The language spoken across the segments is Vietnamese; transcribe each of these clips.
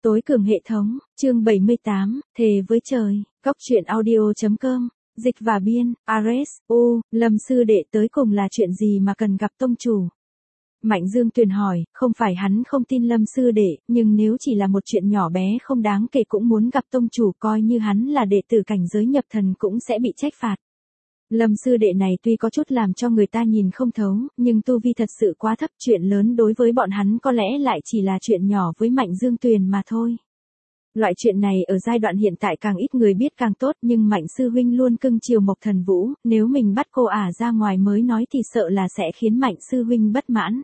Tối cường hệ thống, chương 78, thề với trời, góc truyện audio.com, dịch và biên, Ares, Lâm sư đệ tới cùng là chuyện gì mà cần gặp tông chủ? Mạnh Dương Tuyền hỏi, không phải hắn không tin Lâm sư đệ, nhưng nếu chỉ là một chuyện nhỏ bé không đáng kể cũng muốn gặp tông chủ, coi như hắn là đệ tử cảnh giới nhập thần cũng sẽ bị trách phạt. Lâm sư đệ này tuy có chút làm cho người ta nhìn không thấu, nhưng tu vi thật sự quá thấp, chuyện lớn đối với bọn hắn có lẽ lại chỉ là chuyện nhỏ với Mạnh Dương Tuyền mà thôi. Loại chuyện này ở giai đoạn hiện tại càng ít người biết càng tốt, nhưng Mạnh sư huynh luôn cưng chiều Mộc Thần Vũ, nếu mình bắt cô ả ra ngoài mới nói thì sợ là sẽ khiến Mạnh sư huynh bất mãn.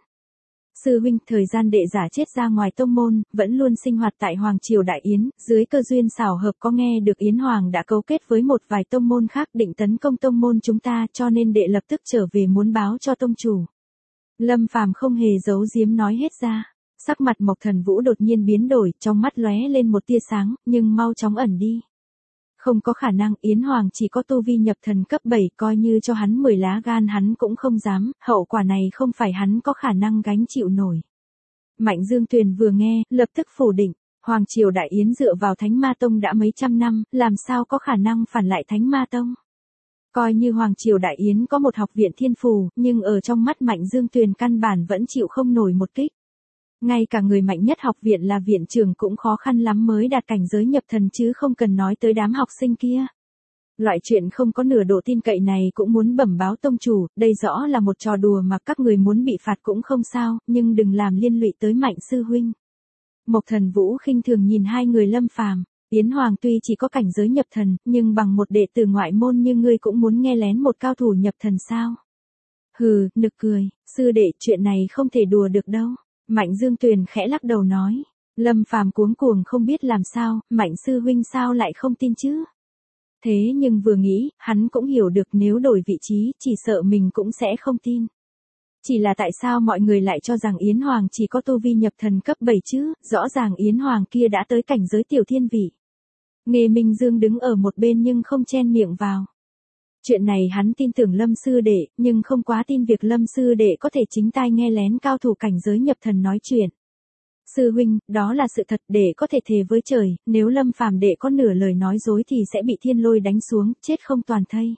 Sư huynh, thời gian đệ giả chết ra ngoài tông môn, vẫn luôn sinh hoạt tại Hoàng Triều Đại Yến, dưới cơ duyên xảo hợp có nghe được Yến Hoàng đã cấu kết với một vài tông môn khác định tấn công tông môn chúng ta, cho nên đệ lập tức trở về muốn báo cho tông chủ. Lâm Phàm không hề giấu giếm nói hết ra. Sắc mặt Mộc Thần Vũ đột nhiên biến đổi, trong mắt lóe lên một tia sáng, nhưng mau chóng ẩn đi. Không có khả năng, Yến Hoàng chỉ có tu vi nhập thần cấp 7, coi như cho hắn 10 lá gan hắn cũng không dám, hậu quả này không phải hắn có khả năng gánh chịu nổi. Mạnh Dương Tuyền vừa nghe, lập tức phủ định, Hoàng Triều Đại Yến dựa vào Thánh Ma Tông đã mấy trăm năm, làm sao có khả năng phản lại Thánh Ma Tông. Coi như Hoàng Triều Đại Yến có một học viện thiên phù, nhưng ở trong mắt Mạnh Dương Tuyền căn bản vẫn chịu không nổi một kích. Ngay cả người mạnh nhất học viện là viện trưởng cũng khó khăn lắm mới đạt cảnh giới nhập thần chứ không cần nói tới đám học sinh kia. Loại chuyện không có nửa độ tin cậy này cũng muốn bẩm báo tông chủ, đây rõ là một trò đùa mà các người muốn bị phạt cũng không sao, nhưng đừng làm liên lụy tới Mạnh sư huynh. Mộc Thần Vũ khinh thường nhìn hai người Lâm Phàm, Yến Hoàng tuy chỉ có cảnh giới nhập thần, nhưng bằng một đệ tử ngoại môn như ngươi cũng muốn nghe lén một cao thủ nhập thần sao? Hừ, nực cười, sư đệ, chuyện này không thể đùa được đâu. Mạnh Dương Tuyền khẽ lắc đầu nói, Lâm Phàm cuống cuồng không biết làm sao, Mạnh sư huynh sao lại không tin chứ? Thế nhưng vừa nghĩ, hắn cũng hiểu được nếu đổi vị trí, chỉ sợ mình cũng sẽ không tin. Chỉ là tại sao mọi người lại cho rằng Yến Hoàng chỉ có tu vi nhập thần cấp 7 chứ, rõ ràng Yến Hoàng kia đã tới cảnh giới tiểu thiên vị. Nghê Minh Dương đứng ở một bên nhưng không chen miệng vào. Chuyện này hắn tin tưởng Lâm sư đệ, nhưng không quá tin việc Lâm sư đệ có thể chính tai nghe lén cao thủ cảnh giới nhập thần nói chuyện. Sư huynh, đó là sự thật, đệ có thể thề với trời, nếu Lâm Phàm đệ có nửa lời nói dối thì sẽ bị thiên lôi đánh xuống, chết không toàn thây.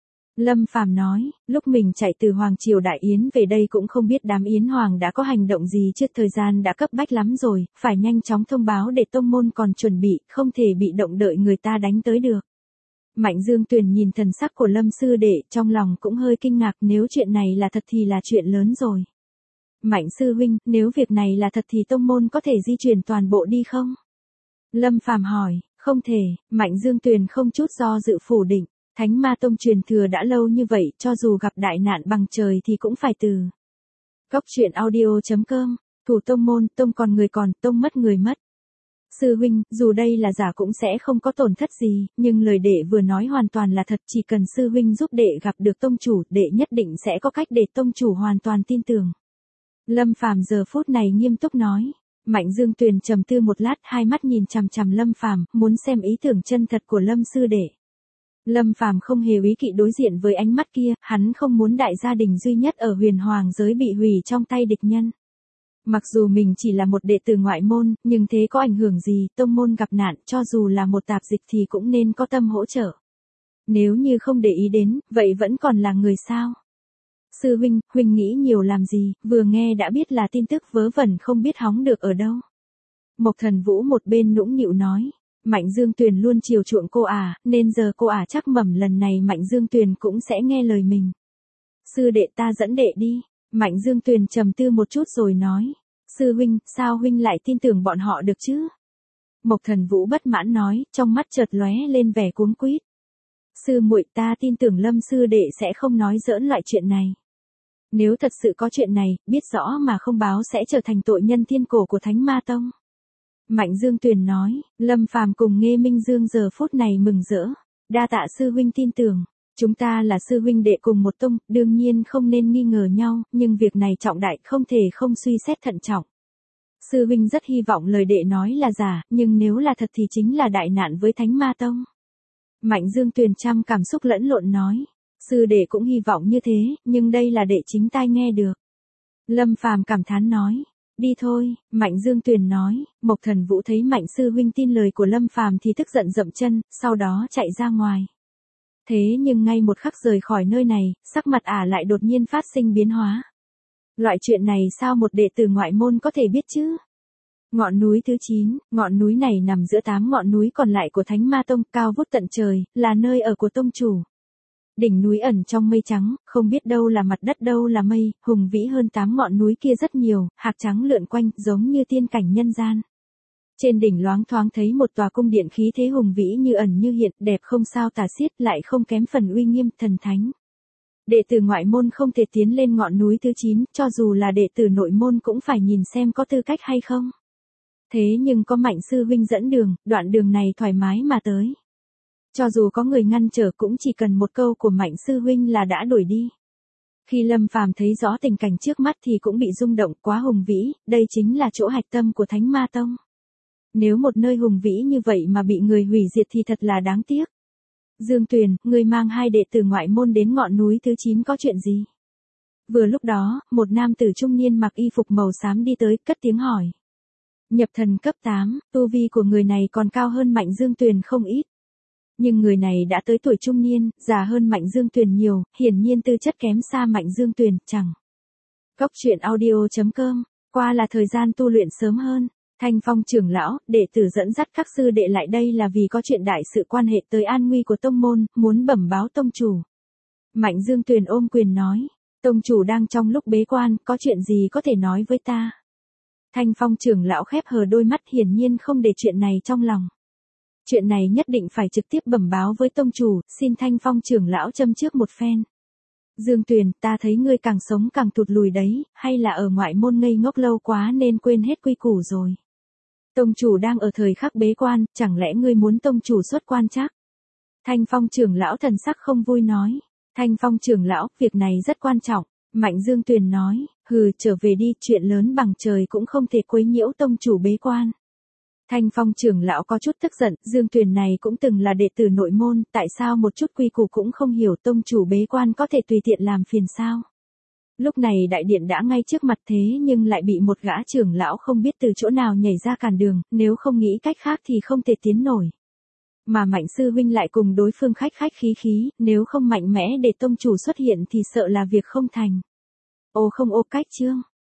Lâm Phàm nói, lúc mình chạy từ Hoàng Triều Đại Yến về đây cũng không biết đám Yến Hoàng đã có hành động gì chứ, thời gian đã cấp bách lắm rồi, phải nhanh chóng thông báo để tông môn còn chuẩn bị, không thể bị động đợi người ta đánh tới được. Mạnh Dương Tuyền nhìn thần sắc của Lâm sư đệ, trong lòng cũng hơi kinh ngạc, nếu chuyện này là thật thì là chuyện lớn rồi. Mạnh sư huynh, nếu việc này là thật thì tông môn có thể di chuyển toàn bộ đi không? Lâm Phàm hỏi, không thể, Mạnh Dương Tuyền không chút do dự phủ định, Thánh Ma Tông truyền thừa đã lâu như vậy, cho dù gặp đại nạn bằng trời thì cũng phải từ. Góc truyện audio.com, thủ tông môn, tông còn người còn, tông mất người mất. Sư huynh, dù đây là giả cũng sẽ không có tổn thất gì, nhưng lời đệ vừa nói hoàn toàn là thật, chỉ cần sư huynh giúp đệ gặp được tông chủ, đệ nhất định sẽ có cách để tông chủ hoàn toàn tin tưởng. Lâm Phàm giờ phút này nghiêm túc nói. Mạnh Dương Tuyền trầm tư một lát, hai mắt nhìn chằm chằm Lâm Phàm, muốn xem ý tưởng chân thật của Lâm sư đệ. Lâm Phàm không hề ý kỵ đối diện với ánh mắt kia, hắn không muốn đại gia đình duy nhất ở Huyền Hoàng giới bị hủy trong tay địch nhân. Mặc dù mình chỉ là một đệ tử ngoại môn, nhưng thế có ảnh hưởng gì, tông môn gặp nạn, cho dù là một tạp dịch thì cũng nên có tâm hỗ trợ. Nếu như không để ý đến, vậy vẫn còn là người sao? Sư huynh, huynh nghĩ nhiều làm gì, vừa nghe đã biết là tin tức vớ vẩn không biết hóng được ở đâu. Mộc Thần Vũ một bên nũng nịu nói, Mạnh Dương Tuyền luôn chiều chuộng cô ả, nên giờ cô ả chắc mẩm lần này Mạnh Dương Tuyền cũng sẽ nghe lời mình. Sư đệ, ta dẫn đệ đi. Mạnh Dương Tuyền trầm tư một chút rồi nói, sư huynh, sao huynh lại tin tưởng bọn họ được chứ? Mộc Thần Vũ bất mãn nói, trong mắt chợt lóe lên vẻ cuống quýt. Sư muội, ta tin tưởng Lâm sư đệ sẽ không nói giỡn loại chuyện này. Nếu thật sự có chuyện này, biết rõ mà không báo sẽ trở thành tội nhân thiên cổ của Thánh Ma Tông. Mạnh Dương Tuyền nói, Lâm Phàm cùng Nghê Minh Dương giờ phút này mừng rỡ. Đa tạ sư huynh tin tưởng. Chúng ta là sư huynh đệ cùng một tông, đương nhiên không nên nghi ngờ nhau, nhưng việc này trọng đại không thể không suy xét thận trọng. Sư huynh rất hy vọng lời đệ nói là giả, nhưng nếu là thật thì chính là đại nạn với Thánh Ma Tông. Mạnh Dương Tuyền trăm cảm xúc lẫn lộn nói, sư đệ cũng hy vọng như thế, nhưng đây là đệ chính tai nghe được. Lâm Phàm cảm thán nói, Đi thôi, Mạnh Dương Tuyền nói. Mộc Thần Vũ thấy Mạnh sư huynh tin lời của Lâm Phàm thì tức giận dậm chân, sau đó chạy ra ngoài. Thế nhưng ngay một khắc rời khỏi nơi này, sắc mặt ả lại đột nhiên phát sinh biến hóa. Loại chuyện này sao một đệ tử ngoại môn có thể biết chứ? Ngọn núi thứ 9, ngọn núi này nằm giữa 8 ngọn núi còn lại của Thánh Ma Tông, cao vút tận trời, là nơi ở của tông chủ. Đỉnh núi ẩn trong mây trắng, không biết đâu là mặt đất đâu là mây, hùng vĩ hơn 8 ngọn núi kia rất nhiều, hạc trắng lượn quanh, giống như tiên cảnh nhân gian. Trên đỉnh loáng thoáng thấy một tòa cung điện khí thế hùng vĩ như ẩn như hiện, đẹp không sao tả xiết, lại không kém phần uy nghiêm, thần thánh. Đệ tử ngoại môn không thể tiến lên ngọn núi thứ 9, cho dù là đệ tử nội môn cũng phải nhìn xem có tư cách hay không. Thế nhưng có Mạnh sư huynh dẫn đường, đoạn đường này thoải mái mà tới. Cho dù có người ngăn trở cũng chỉ cần một câu của Mạnh sư huynh là đã đuổi đi. Khi Lâm Phàm thấy rõ tình cảnh trước mắt thì cũng bị rung động, quá hùng vĩ, đây chính là chỗ hạch tâm của Thánh Ma Tông. Nếu một nơi hùng vĩ như vậy mà bị người hủy diệt thì thật là đáng tiếc. Dương Tuyền, người mang 2 đệ tử ngoại môn đến ngọn núi thứ 9 có chuyện gì? Vừa lúc đó, một nam tử trung niên mặc y phục màu xám đi tới, cất tiếng hỏi. Nhập thần cấp 8, tu vi của người này còn cao hơn Mạnh Dương Tuyền không ít. Nhưng người này đã tới tuổi trung niên, già hơn Mạnh Dương Tuyền nhiều, hiển nhiên tư chất kém xa Mạnh Dương Tuyền, chẳng. Cốc truyện audio.com, qua là thời gian tu luyện sớm hơn. Thanh Phong trưởng lão, đệ tử dẫn dắt các sư đệ lại đây là vì có chuyện đại sự quan hệ tới an nguy của tông môn, muốn bẩm báo tông chủ. Mạnh Dương Tuyền ôm quyền nói, tông chủ đang trong lúc bế quan, có chuyện gì có thể nói với ta. Thanh Phong trưởng lão khép hờ đôi mắt, hiển nhiên không để chuyện này trong lòng. Chuyện này nhất định phải trực tiếp bẩm báo với tông chủ, xin Thanh Phong trưởng lão châm trước một phen. Dương Tuyền, ta thấy ngươi càng sống càng tụt lùi đấy, hay là ở ngoại môn ngây ngốc lâu quá nên quên hết quy củ rồi. Tông chủ đang ở thời khắc bế quan, chẳng lẽ ngươi muốn tông chủ xuất quan chắc? Thanh Phong trưởng lão thần sắc không vui nói. Thanh Phong trưởng lão, việc này rất quan trọng. Mạnh Dương Tuyền nói, hừ, trở về đi, chuyện lớn bằng trời cũng không thể quấy nhiễu tông chủ bế quan. Thanh Phong trưởng lão có chút tức giận, Dương Tuyền này cũng từng là đệ tử nội môn, tại sao một chút quy củ cũng không hiểu, tông chủ bế quan có thể tùy tiện làm phiền sao? Lúc này đại điện đã ngay trước mặt thế nhưng lại bị một gã trưởng lão không biết từ chỗ nào nhảy ra cản đường, nếu không nghĩ cách khác thì không thể tiến nổi. Mà Mạnh sư huynh lại cùng đối phương khách khí, nếu không mạnh mẽ để tông chủ xuất hiện thì sợ là việc không thành. Ô không ô cách chương.